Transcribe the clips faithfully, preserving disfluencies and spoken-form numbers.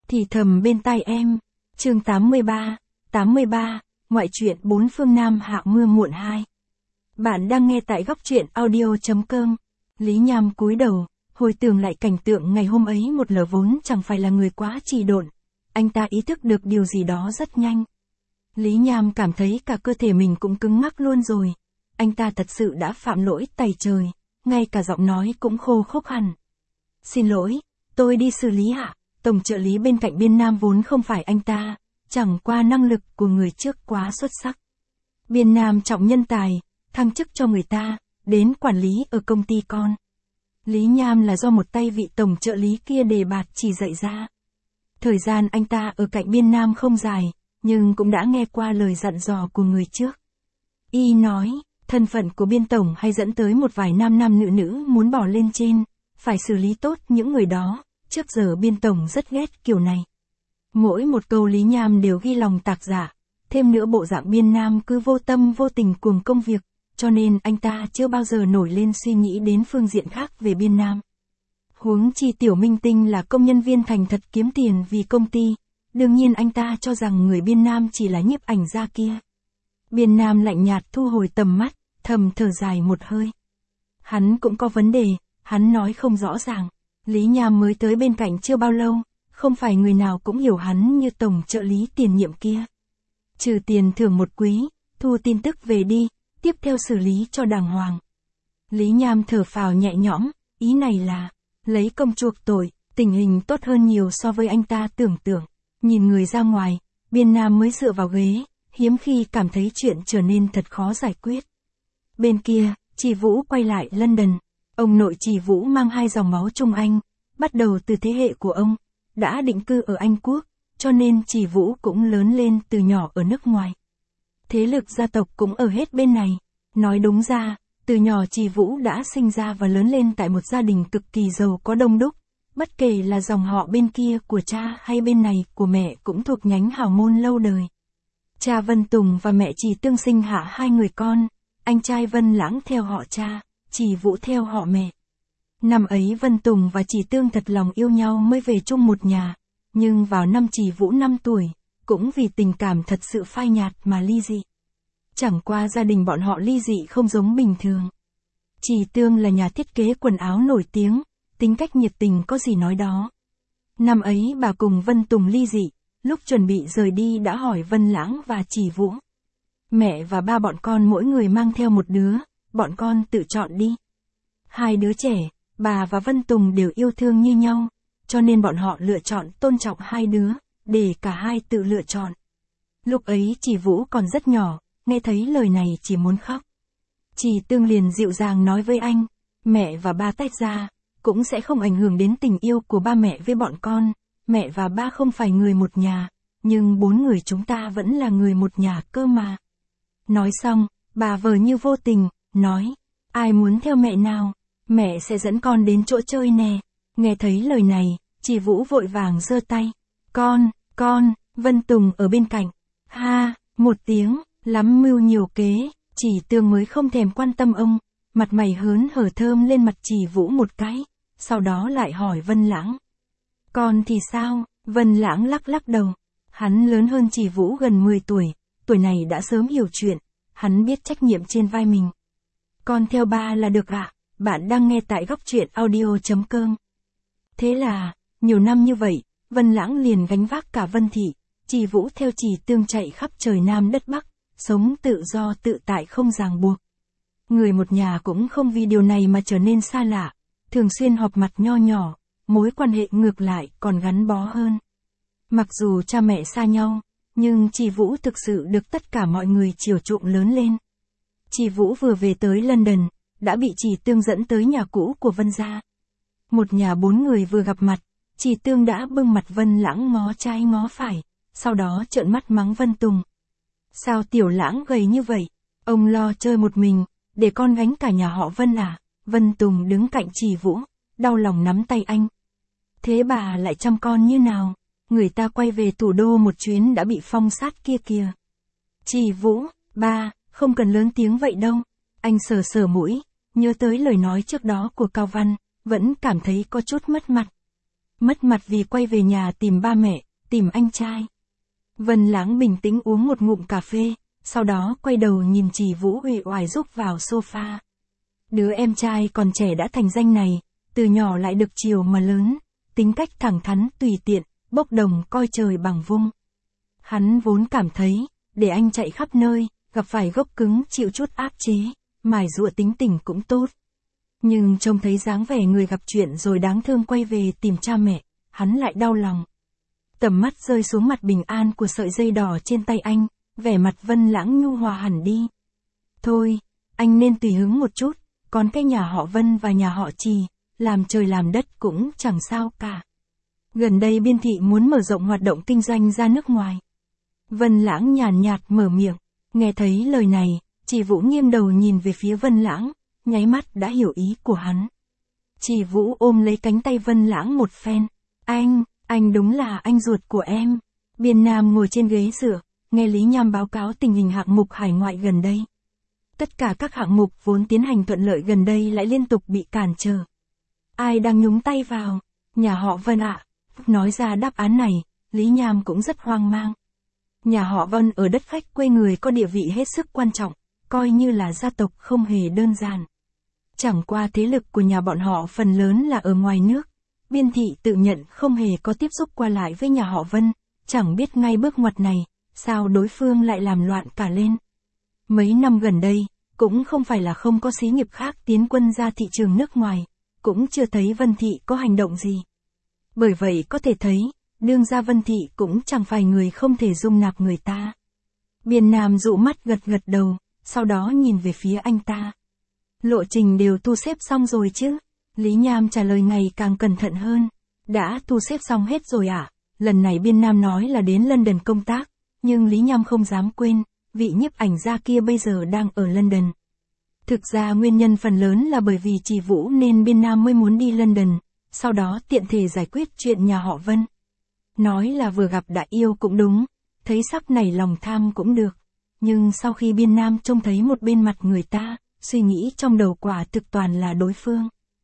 Thì thầm bên tai em. Chương tám mươi ba, tám mươi ba, ngoại truyện bốn phương Nam Hạ mưa muộn hai. Bạn đang nghe tại góc truyện audio chấm com. Lý Nham cúi đầu, hồi tưởng lại cảnh tượng ngày hôm ấy một lờ vốn chẳng phải là người quá trì độn. Anh ta ý thức được điều gì đó rất nhanh. Lý Nham cảm thấy cả cơ thể mình cũng cứng ngắc luôn rồi. Anh ta thật sự đã phạm lỗi tày trời, ngay cả giọng nói cũng khô khốc hẳn. Xin lỗi, tôi đi xử lý ạ. Tổng trợ lý bên cạnh Biên Nam vốn không phải anh ta, chẳng qua năng lực của người trước quá xuất sắc. Biên Nam trọng nhân tài, thăng chức cho người ta, đến quản lý ở công ty con. Lý Nham là do một tay vị tổng trợ lý kia đề bạt chỉ dạy ra. Thời gian anh ta ở cạnh Biên Nam không dài, nhưng cũng đã nghe qua lời dặn dò của người trước. Y nói, thân phận của Biên Tổng hay dẫn tới một vài nam nam nữ nữ muốn bỏ lên trên, phải xử lý tốt những người đó. Trước giờ Biên Tổng rất ghét kiểu này. Mỗi một câu Lý Nham đều ghi lòng tạc dạ, thêm nữa bộ dạng Biên Nam cứ vô tâm vô tình cuồng công việc, cho nên anh ta chưa bao giờ nổi lên suy nghĩ đến phương diện khác về Biên Nam. Huống chi Tiểu Minh Tinh là công nhân viên thành thật kiếm tiền vì công ty, đương nhiên anh ta cho rằng người Biên Nam chỉ là nhiếp ảnh gia kia. Biên Nam lạnh nhạt thu hồi tầm mắt, thầm thở dài một hơi. Hắn cũng có vấn đề, hắn nói không rõ ràng. Lý Nham mới tới bên cạnh chưa bao lâu, không phải người nào cũng hiểu hắn như tổng trợ lý tiền nhiệm kia. Trừ tiền thưởng một quý, thu tin tức về đi, tiếp theo xử lý cho đàng hoàng. Lý Nham thở phào nhẹ nhõm, ý này là, lấy công chuộc tội, tình hình tốt hơn nhiều so với anh ta tưởng tượng. Nhìn người ra ngoài, Biên Nam mới dựa vào ghế, hiếm khi cảm thấy chuyện trở nên thật khó giải quyết. Bên kia, Chỉ Vũ quay lại London. Ông nội Chỉ Vũ mang hai dòng máu Trung Anh, bắt đầu từ thế hệ của ông, đã định cư ở Anh Quốc, cho nên Chỉ Vũ cũng lớn lên từ nhỏ ở nước ngoài. Thế lực gia tộc cũng ở hết bên này. Nói đúng ra, từ nhỏ Chỉ Vũ đã sinh ra và lớn lên tại một gia đình cực kỳ giàu có đông đúc, bất kể là dòng họ bên kia của cha hay bên này của mẹ cũng thuộc nhánh hào môn lâu đời. Cha Vân Tùng và mẹ Chỉ Tương sinh hạ hai người con, anh trai Vân Lãng theo họ cha, Chỉ Vũ theo họ mẹ. Năm ấy Vân Tùng và Chỉ Tương thật lòng yêu nhau mới về chung một nhà, nhưng vào năm Chỉ Vũ năm tuổi, cũng vì tình cảm thật sự phai nhạt mà ly dị. Chẳng qua gia đình bọn họ ly dị không giống bình thường. Chỉ Tương là nhà thiết kế quần áo nổi tiếng, tính cách nhiệt tình có gì nói đó. Năm ấy bà cùng Vân Tùng ly dị, lúc chuẩn bị rời đi đã hỏi Vân Lãng và Chỉ Vũ. Mẹ và ba bọn con mỗi người mang theo một đứa, bọn con tự chọn đi. Hai đứa trẻ, bà và Vân Tùng đều yêu thương như nhau, cho nên bọn họ lựa chọn tôn trọng hai đứa, để cả hai tự lựa chọn. Lúc ấy Chỉ Vũ còn rất nhỏ, nghe thấy lời này chỉ muốn khóc. Chỉ Tương liền dịu dàng nói với anh, mẹ và ba tách ra, cũng sẽ không ảnh hưởng đến tình yêu của ba mẹ với bọn con, mẹ và ba không phải người một nhà, nhưng bốn người chúng ta vẫn là người một nhà cơ mà. Nói xong, bà vờ như vô tình, nói, ai muốn theo mẹ nào, mẹ sẽ dẫn con đến chỗ chơi nè. Nghe thấy lời này, Chỉ Vũ vội vàng giơ tay, con, con, Vân Tùng ở bên cạnh, ha, một tiếng, lắm mưu nhiều kế, Chỉ Tương mới không thèm quan tâm ông, mặt mày hớn hở thơm lên mặt Chỉ Vũ một cái, sau đó lại hỏi Vân Lãng. Con thì sao? Vân Lãng lắc lắc đầu, hắn lớn hơn Chỉ Vũ gần mười tuổi, tuổi này đã sớm hiểu chuyện, hắn biết trách nhiệm trên vai mình. Con theo ba là được ạ, à? Bạn đang nghe tại góc truyện audio chấm com. Thế là, nhiều năm như vậy, Vân Lãng liền gánh vác cả Vân Thị, Chỉ Vũ theo Chỉ Tương chạy khắp trời Nam đất Bắc, sống tự do tự tại không ràng buộc. Người một nhà cũng không vì điều này mà trở nên xa lạ, thường xuyên họp mặt nho nhỏ, mối quan hệ ngược lại còn gắn bó hơn. Mặc dù cha mẹ xa nhau, nhưng Chỉ Vũ thực sự được tất cả mọi người chiều chuộng lớn lên. Chỉ Vũ vừa về tới London, đã bị Chỉ Tương dẫn tới nhà cũ của Vân gia. Một nhà bốn người vừa gặp mặt, Chỉ Tương đã bưng mặt Vân Lãng ngó trái ngó phải, sau đó trợn mắt mắng Vân Tùng. Sao Tiểu Lãng gầy như vậy? Ông lo chơi một mình, để con gánh cả nhà họ Vân à? Vân Tùng đứng cạnh Chỉ Vũ, đau lòng nắm tay anh. Thế bà lại chăm con như nào? Người ta quay về thủ đô một chuyến đã bị phong sát kia kìa. Chỉ Vũ, ba, không cần lớn tiếng vậy đâu. Anh sờ sờ mũi, nhớ tới lời nói trước đó của Cao Văn, vẫn cảm thấy có chút mất mặt. mất mặt vì quay về nhà tìm ba mẹ, tìm anh trai. Vân Lãng bình tĩnh uống một ngụm cà phê, sau đó quay đầu nhìn Trì Vũ uể oải rúc vào sofa. Đứa em trai còn trẻ đã thành danh này, từ nhỏ lại được chiều mà lớn, tính cách thẳng thắn tùy tiện, bốc đồng coi trời bằng vung. Hắn vốn cảm thấy, để anh chạy khắp nơi, gặp phải gốc cứng chịu chút áp chế, mài giũa tính tình cũng tốt. Nhưng trông thấy dáng vẻ người gặp chuyện rồi đáng thương quay về tìm cha mẹ, hắn lại đau lòng. Tầm mắt rơi xuống mặt bình an của sợi dây đỏ trên tay anh, vẻ mặt Vân Lãng nhu hòa hẳn đi. Thôi, anh nên tùy hứng một chút, còn cái nhà họ Vân và nhà họ Trì, làm trời làm đất cũng chẳng sao cả. Gần đây Biên thị muốn mở rộng hoạt động kinh doanh ra nước ngoài. Vân Lãng nhàn nhạt mở miệng, nghe thấy lời này, Trì Vũ nghiêng đầu nhìn về phía Vân Lãng, nháy mắt đã hiểu ý của hắn. Trì Vũ ôm lấy cánh tay Vân Lãng một phen, anh, anh đúng là anh ruột của em. Biên Nam ngồi trên ghế dựa, nghe Lý Nham báo cáo tình hình hạng mục hải ngoại gần đây. Tất cả các hạng mục vốn tiến hành thuận lợi gần đây lại liên tục bị cản trở. Ai đang nhúng tay vào? Nhà họ Vân ạ. Nói ra đáp án này, Lý Nham cũng rất hoang mang. Nhà họ Vân ở đất khách quê người có địa vị hết sức quan trọng, coi như là gia tộc không hề đơn giản. Chẳng qua thế lực của nhà bọn họ phần lớn là ở ngoài nước. Biên thị tự nhận không hề có tiếp xúc qua lại với nhà họ Vân, chẳng biết ngay bước ngoặt này, sao đối phương lại làm loạn cả lên. Mấy năm gần đây, cũng không phải là không có xí nghiệp khác tiến quân ra thị trường nước ngoài, cũng chưa thấy Vân thị có hành động gì. Bởi vậy có thể thấy, đương gia Vân thị cũng chẳng phải người không thể dung nạp người ta. Biên Nam dụ mắt gật gật đầu, sau đó nhìn về phía anh ta. Lộ trình đều thu xếp xong rồi chứ? Lý Nham trả lời ngày càng cẩn thận hơn. Đã thu xếp xong hết rồi ạ. À? Lần này Biên Nam nói là đến London công tác, nhưng Lý Nham không dám quên, vị nhiếp ảnh gia kia bây giờ đang ở London. Thực ra nguyên nhân phần lớn là bởi vì Trì Vũ nên Biên Nam mới muốn đi London, sau đó tiện thể giải quyết chuyện nhà họ Vân. Nói là vừa gặp đã yêu cũng đúng, thấy sắc này lòng tham cũng được. Nhưng sau khi Biên Nam trông thấy một bên mặt người ta, suy nghĩ trong đầu quả thực toàn là đối phương.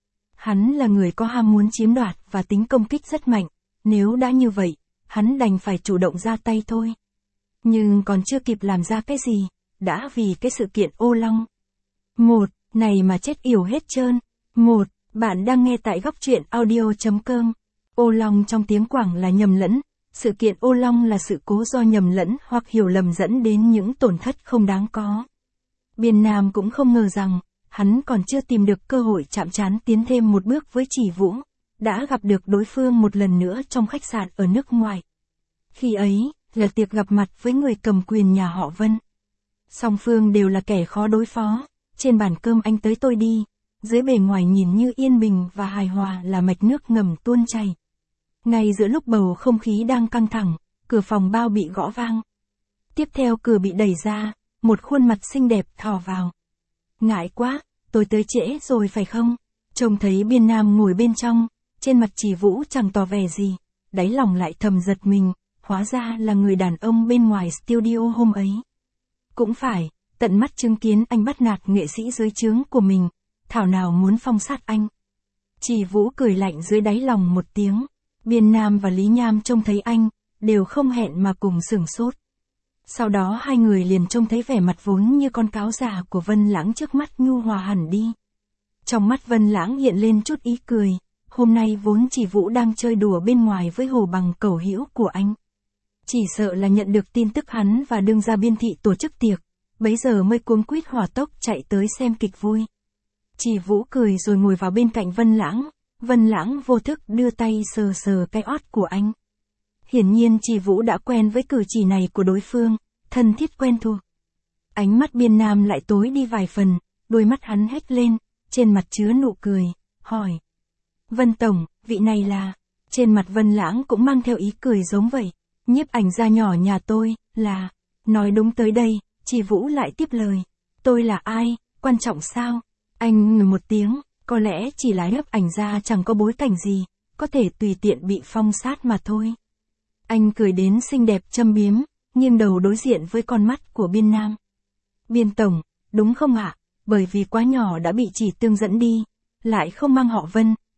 Hắn là người có ham muốn chiếm đoạt và tính công kích rất mạnh, nếu đã như vậy, hắn đành phải chủ động ra tay thôi. Nhưng còn chưa kịp làm ra cái gì, đã vì cái sự kiện ô long. Một, này mà chết yểu hết trơn. Một, bạn đang nghe tại góc truyện audio chấm com. Ô long trong tiếng Quảng là nhầm lẫn, sự kiện ô long là sự cố do nhầm lẫn hoặc hiểu lầm dẫn đến những tổn thất không đáng có. Biên Nam cũng không ngờ rằng, hắn còn chưa tìm được cơ hội chạm trán tiến thêm một bước với Trì Vũ, đã gặp được đối phương một lần nữa trong khách sạn ở nước ngoài. Khi ấy, là tiệc gặp mặt với người cầm quyền nhà họ Vân. Song phương đều là kẻ khó đối phó, trên bàn cơm anh tới tôi đi, dưới bề ngoài nhìn như yên bình và hài hòa là mạch nước ngầm tuôn chảy. Ngay giữa lúc bầu không khí đang căng thẳng, cửa phòng bao bị gõ vang. Tiếp theo cửa bị đẩy ra, một khuôn mặt xinh đẹp thò vào. Ngại quá, tôi tới trễ rồi phải không? Trông thấy Biên Nam ngồi bên trong, trên mặt Trì Vũ chẳng tỏ vẻ gì, đáy lòng lại thầm giật mình, hóa ra là người đàn ông bên ngoài studio hôm ấy. Cũng phải, tận mắt chứng kiến anh bắt nạt nghệ sĩ dưới trướng của mình, thảo nào muốn phong sát anh. Trì Vũ cười lạnh dưới đáy lòng một tiếng, Biên Nam và Lý Nham trông thấy anh, đều không hẹn mà cùng sửng sốt. Sau đó hai người liền trông thấy vẻ mặt vốn như con cáo già của Vân Lãng trước mắt nhu hòa hẳn đi. Trong mắt Vân Lãng hiện lên chút ý cười, hôm nay vốn Trì Vũ đang chơi đùa bên ngoài với hồ bằng cẩu hữu của anh. Chỉ sợ là nhận được tin tức hắn và đương gia Biên thị tổ chức tiệc, bấy giờ mới cuống quýt hỏa tốc chạy tới xem kịch vui. Trì Vũ cười rồi ngồi vào bên cạnh Vân Lãng, Vân Lãng vô thức đưa tay sờ sờ cái ót của anh. Hiển nhiên Trì Vũ đã quen với cử chỉ này của đối phương, thân thiết quen thuộc. Ánh mắt Biên Nam lại tối đi vài phần, đôi mắt hắn hét lên, trên mặt chứa nụ cười, hỏi. Vân Tổng, vị này là... Trên mặt Vân Lãng cũng mang theo ý cười giống vậy. Nhiếp ảnh gia nhỏ nhà tôi, là... Nói đúng tới đây, Trì Vũ lại tiếp lời. Tôi là ai, quan trọng sao? Anh ngừ một tiếng, có lẽ chỉ là nhiếp ảnh gia chẳng có bối cảnh gì, có thể tùy tiện bị phong sát mà thôi. Anh cười đến xinh đẹp châm biếm, nghiêng đầu đối diện với con mắt của Biên Nam. Biên Tổng, đúng không ạ? Bởi vì quá nhỏ đã bị chỉ tương dẫn đi, lại không mang họ Vân,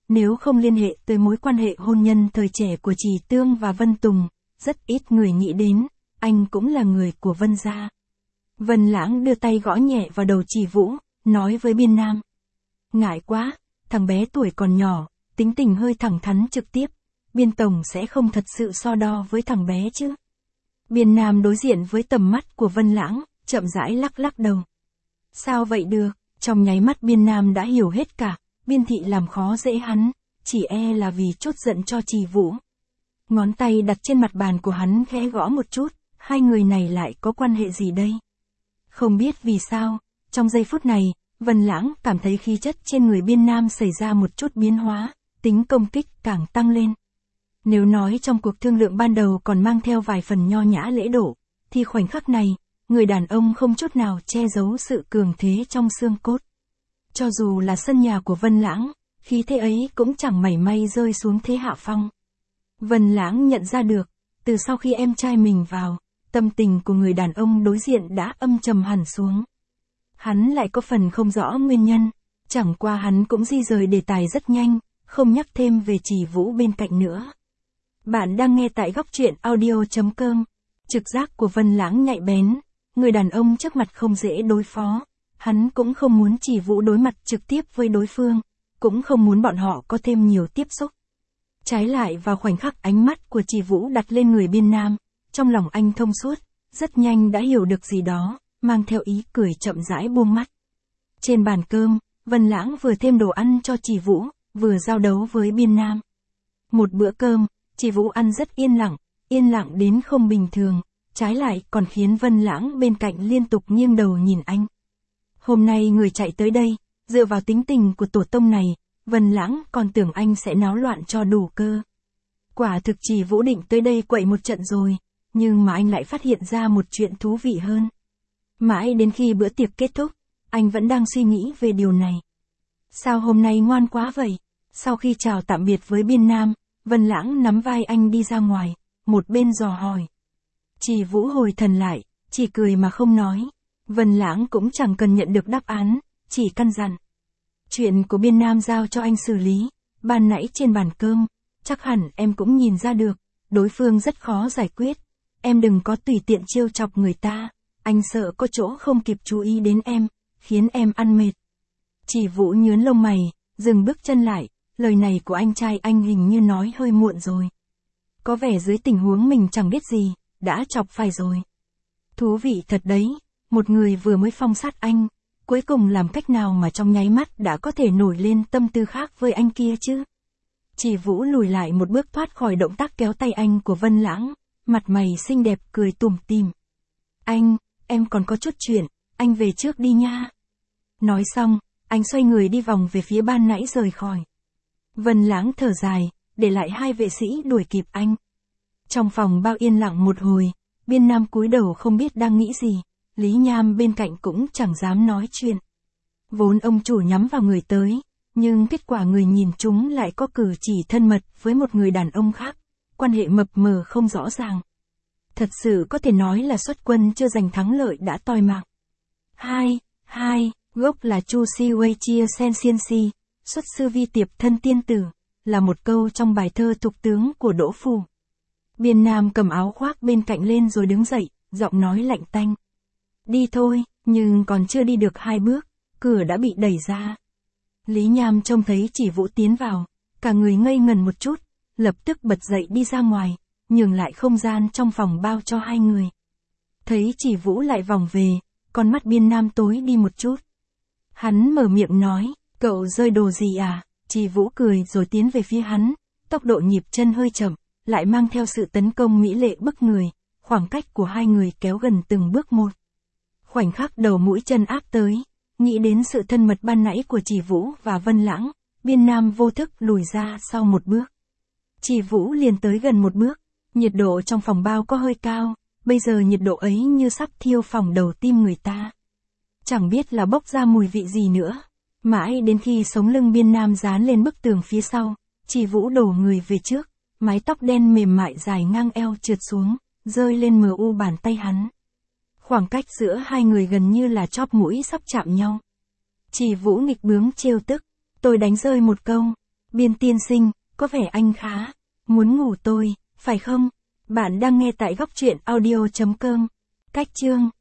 nếu không liên hệ tới mối quan hệ hôn nhân thời trẻ của Trì Tương và Vân Tùng, rất ít người nghĩ đến, anh cũng là người của Vân gia. Vân Lãng đưa tay gõ nhẹ vào đầu Trì Vũ, nói với Biên Nam. Ngại quá, thằng bé tuổi còn nhỏ, tính tình hơi thẳng thắn trực tiếp, Biên Tổng sẽ không thật sự so đo với thằng bé chứ. Biên Nam đối diện với tầm mắt của Vân Lãng, chậm rãi lắc lắc đầu. Sao vậy được, trong nháy mắt Biên Nam đã hiểu hết cả, Biên Thị làm khó dễ hắn, chỉ e là vì chốt giận cho Trì Vũ. Ngón tay đặt trên mặt bàn của hắn khẽ gõ một chút, hai người này lại có quan hệ gì đây? Không biết vì sao, trong giây phút này, Vân Lãng cảm thấy khí chất trên người Biên Nam xảy ra một chút biến hóa, tính công kích càng tăng lên. Nếu nói trong cuộc thương lượng ban đầu còn mang theo vài phần nho nhã lễ độ, thì khoảnh khắc này, người đàn ông không chút nào che giấu sự cường thế trong xương cốt. Cho dù là sân nhà của Vân Lãng, khí thế ấy cũng chẳng mảy may rơi xuống thế hạ phong. Vân Lãng nhận ra được, từ sau khi em trai mình vào, tâm tình của người đàn ông đối diện đã âm trầm hẳn xuống. Hắn lại có phần không rõ nguyên nhân, chẳng qua hắn cũng di rời đề tài rất nhanh, không nhắc thêm về Trì Vũ bên cạnh nữa. Bạn đang nghe tại góc truyện audio chấm com. Trực giác của Vân Lãng nhạy bén, người đàn ông trước mặt không dễ đối phó, hắn cũng không muốn Trì Vũ đối mặt trực tiếp với đối phương, cũng không muốn bọn họ có thêm nhiều tiếp xúc. Trái lại vào khoảnh khắc ánh mắt của Trì Vũ đặt lên người Biên Nam, trong lòng anh thông suốt, rất nhanh đã hiểu được gì đó, mang theo ý cười chậm rãi buông mắt. Trên bàn cơm, Vân Lãng vừa thêm đồ ăn cho Trì Vũ, vừa giao đấu với Biên Nam. Một bữa cơm, Trì Vũ ăn rất yên lặng, yên lặng đến không bình thường, trái lại còn khiến Vân Lãng bên cạnh liên tục nghiêng đầu nhìn anh. Hôm nay người chạy tới đây, dựa vào tính tình của tổ tông này, Vân Lãng còn tưởng anh sẽ náo loạn cho đủ cơ. Quả thực Trì Vũ định tới đây quậy một trận rồi, nhưng mà anh lại phát hiện ra một chuyện thú vị hơn. Mãi đến khi bữa tiệc kết thúc, anh vẫn đang suy nghĩ về điều này. Sao hôm nay ngoan quá vậy? Sau khi chào tạm biệt với Biên Nam, Vân Lãng nắm vai anh đi ra ngoài, một bên dò hỏi. Trì Vũ hồi thần lại, chỉ cười mà không nói. Vân Lãng cũng chẳng cần nhận được đáp án, chỉ căn dặn. Chuyện của Biên Nam giao cho anh xử lý, ban nãy trên bàn cơm, chắc hẳn em cũng nhìn ra được, đối phương rất khó giải quyết. Em đừng có tùy tiện trêu chọc người ta, anh sợ có chỗ không kịp chú ý đến em, khiến em ăn mệt. Trì Vũ nhướng lông mày, dừng bước chân lại, lời này của anh trai anh hình như nói hơi muộn rồi. Có vẻ dưới tình huống mình chẳng biết gì, đã chọc phải rồi. Thú vị thật đấy, một người vừa mới phong sát anh, cuối cùng làm cách nào mà trong nháy mắt đã có thể nổi lên tâm tư khác với anh kia chứ? Trì Vũ lùi lại một bước thoát khỏi động tác kéo tay anh của Vân Lãng, mặt mày xinh đẹp cười tủm tỉm. Anh, em còn có chút chuyện, anh về trước đi nha. Nói xong, anh xoay người đi vòng về phía ban nãy rời khỏi. Vân Lãng thở dài, để lại hai vệ sĩ đuổi kịp anh. Trong phòng bao yên lặng một hồi, Biên Nam cúi đầu không biết đang nghĩ gì, Lý Nham bên cạnh cũng chẳng dám nói chuyện. Vốn ông chủ nhắm vào người tới, nhưng kết quả người nhìn chúng lại có cử chỉ thân mật với một người đàn ông khác, quan hệ mập mờ không rõ ràng. Thật sự có thể nói là xuất quân chưa giành thắng lợi đã toi mạng. Hai, hai, gốc là Chu Si Wei Chia Sen Xiên Si, xuất sư vi tiệp thân tiên tử, là một câu trong bài thơ thục tướng của Đỗ Phủ. Biên Nam cầm áo khoác bên cạnh lên rồi đứng dậy, giọng nói lạnh tanh. Đi thôi, nhưng còn chưa đi được hai bước, cửa đã bị đẩy ra. Lý Nham trông thấy Trì Vũ tiến vào, cả người ngây ngần một chút, lập tức bật dậy đi ra ngoài, nhường lại không gian trong phòng bao cho hai người. Thấy Trì Vũ lại vòng về, con mắt Biên Nam tối đi một chút. Hắn mở miệng nói, cậu rơi đồ gì à? Trì Vũ cười rồi tiến về phía hắn, tốc độ nhịp chân hơi chậm, lại mang theo sự tấn công mỹ lệ bức người, khoảng cách của hai người kéo gần từng bước một. Khoảnh khắc đầu mũi chân áp tới, nghĩ đến sự thân mật ban nãy của Trì Vũ và Vân Lãng, Biên Nam vô thức lùi ra sau một bước. Trì Vũ liền tới gần một bước, nhiệt độ trong phòng bao có hơi cao, bây giờ nhiệt độ ấy như sắp thiêu phòng đầu tim người ta. Chẳng biết là bốc ra mùi vị gì nữa. Mãi đến khi sống lưng Biên Nam dán lên bức tường phía sau, Trì Vũ đổ người về trước, mái tóc đen mềm mại dài ngang eo trượt xuống, rơi lên mờ u bàn tay hắn. Khoảng cách giữa hai người gần như là chóp mũi sắp chạm nhau. Trì Vũ nghịch bướng trêu tức, tôi đánh rơi một câu. Biên tiên sinh, có vẻ anh khá muốn ngủ tôi, phải không? Bạn đang nghe tại góc truyện audio chấm com. Cách chương